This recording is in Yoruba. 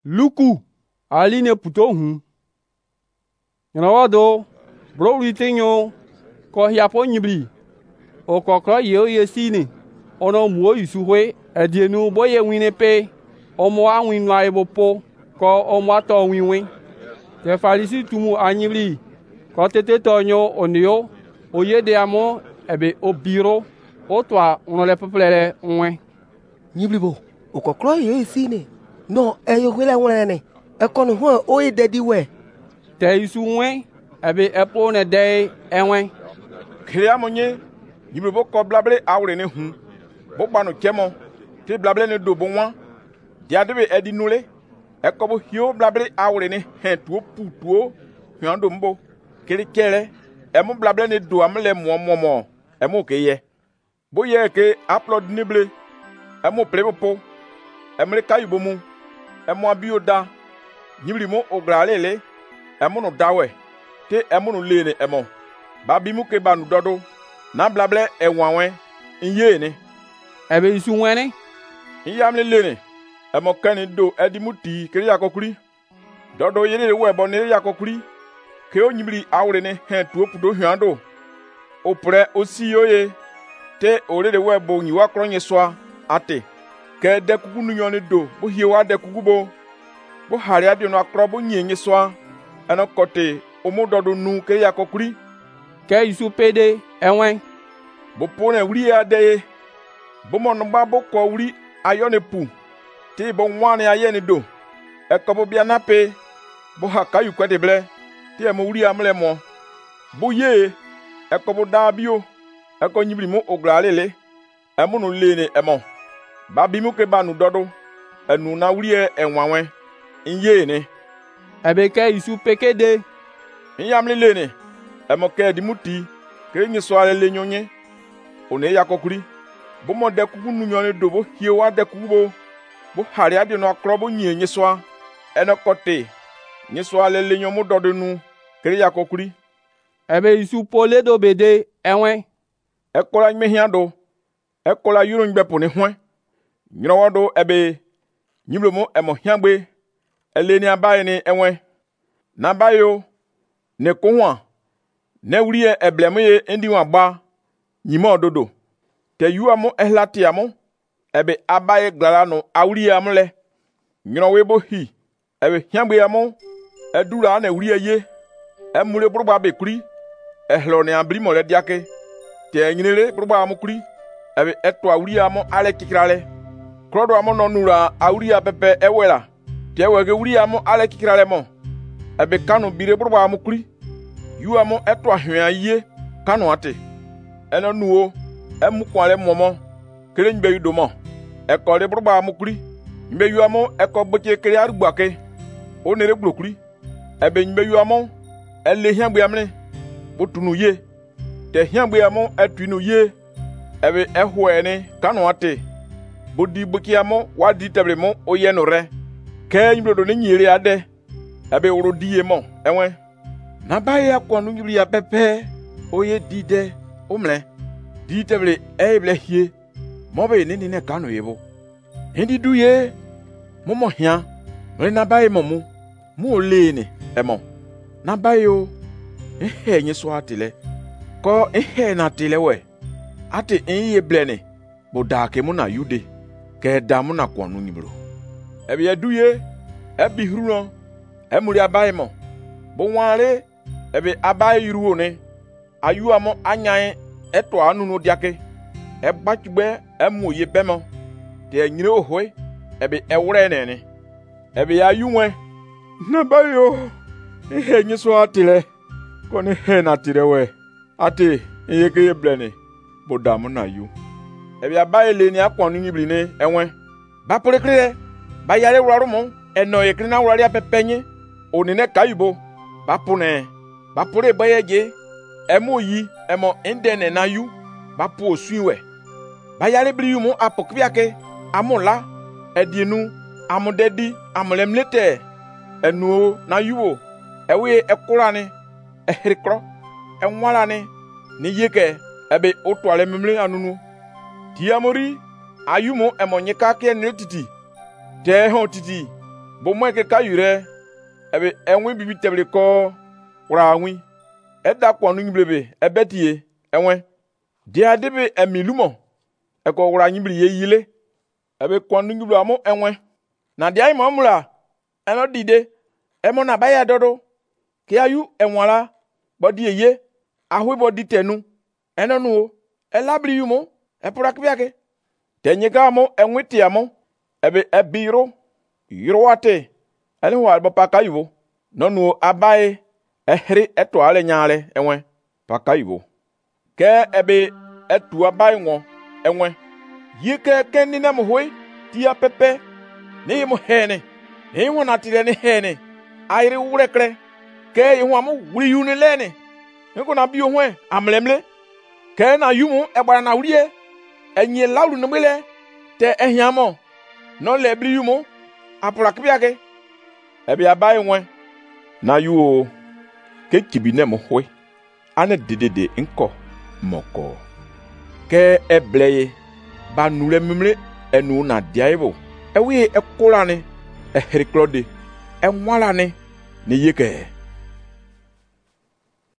Luku aline puto hu. Nrawado bro ritinyo ko hiapo nyibli. O kokro ye sini. Ono muo isuwe edienu boye wine pe. Omo awin la ebopo ko omo ato winwin. Te farisi tumu anyibli. Ko tete tonyo onio oye de amo ebe obiro otwa onole peplele nwe. Nyiblibo o kokro ye sini. No eyo kwele wonene. E kono ho oye dedi we. Te isu nwe ebe epo ne de enwe. Kria monye nyiblibo ko blable awre ne hu. Bo gbanu chemo ti blable ne do bo wan. Dia debe edi nule. E ko bo hio blable awre ne hen tuo putuo hwando mbo. Kiri kere e mu blable ne do amle mo e mu ke ye. Bo ye ke upload nible e mu plebo e mre kayubo mu e mu abioda nyibri mu ogralele e mu no dawe te e mu no lene e mo ba bi mu ke ba nu dodo na blable e wanwen inye ne e be isu wene iyamle lene e mo kani do e di muti kiri yakokuri dodo yele we bo ne yakokuri ke o nyibri awre ne hen tuo pudo hwando opre osiyoye te orede we bo nyiwa kronye soa ate ke de kugu nu yone do bo hiewa de kugu bo hari abi no akro bo nyenye soa eno kote omododo nu ke yakokuri ke isu pede enwen bo pone wuri ade bo mo no ba bo ko wuri ayone pu ti bo nwane ayene do e ko bo bia na pe bo hakayu kwede ble ti e mo wuri amle mo bo ye e ko bo da bio e ko nyibri mo ogralele e mo no lene e mo ba bi mu ke ba nu dodo enu na wuri e enwanwen inye ne ebe ke isu pekede inyamle lene e mo ke di muti ke nyi so ale le nyonye one yakokuri bo mo de kugu nu nyone do bo hiewa de kugu bo hari ade no akro bo nyenye so eno kote nyi so ale le nyomo dodo nu ke yakokuri ebe isu pole do bede enwen ekola mehiando ekola yuro ngbepo ne hwen nyrowodo ebe nyiblomo emo hiagbe eleni abaye ni enwe na bayo ne konwa ne wuriye ebleme endi wa gba nyimo ododo te yuamo ehlati amo ebe abaye glarano awuriye amle nyrowe bo hi ebe hiagbe amo edura na wuriye ye emure burugba bekuri ehlo ne abrimo le diake te nyinere burugba amukuri ebe eto awuriye amo ale kikrale krodo amo no nura awuriye pepe ewela te wege wuriye amo ale kikrale mo ebe kanu bire burugba amukuri yu amo eto ahwen aye kanu ate eno nuo emu kwale momo kere nbe yudo mo eko le burugba amukuri nbe yu amo eko gboche kere arugbake onere gbokuri ebe nbe yu amo ele hiagbe amne botunu ye te hiagbe amo etuinu ye ebe ehwene kanu ate bodi gbochi amo wadi tebremo oye no re ke nyibrodo ne nyire ade ebe woro diye mo enwe na baye akwonu nyiri ya pepe oye dide omle di tebre eble hie mo be ni ne kanu yebo ndi duye mo hia re na baye mo mu le ni emo na baye o ehe nyi so atile ko ehe na tile we ate enye blene boda ke mu na yude ke da mu na kwonu nyibro ebe duye ebi hruno emuri abaye mo bo wanre ebe abaye ruo ne ayu amo anyan eto anu no diake egbachugbe emoye bemo de nyire ohwe ebe ewre ne ebe ayu nwe na bayo ehe nyi so atile ko ne he na tire we ate eyeke blene bodamu na yu ebe abaye le ni akwonu nyibri ne enwe ba porekre ba yare wuraru mo eno yekri na wurari apepenye onine kayubo ba pune ba pore bayeje emo yi emo indene na yu ba po osuwe ba yare bri yu mo apokbiake amula edienu amudedi amulemlete enu na yuwo ewe ekurani ehirikro enwalani ni yeke ebe otwale memle anunu tiamori ayumo emo nyeka ke ne titi te ho titi bo mo ke ka yure ebe enwe bibi teble ko wura wi eda kwa nu nyiblebe ebetie enwe dia debe emilumo eko wura nyibli ye yile ebe kwa nu nyiblo amo enwe na dia imo mura eno dide emo na baya dodo ke ayu enwala bodi ye ahwe bodi tenu eno nu elabri yumo epura kbiake tenyega mo enwiti amo ebe ebiro yirwate ele wa bapakayibo nonu abaye ehri eto ale nyaale enwe pakayibo ke ebe etu abaye ngo enwe yike kendi na mohoi tia pepe ni mo hene ni mo natire ni hene ayri wurekre ke yihu amu wuri yuni lene nko na bi ohwe amlemle ke na yumu egbara na wurie enye lawlu no mele te ehiamo no lebri yumu apura kbiake ebe abaye nwe na yuo ke kibine mo hwe ane dedede nko moko ke ebleye ba nule mimle enu na diaibo ewi ekulane ehriklode enwalane ne yeke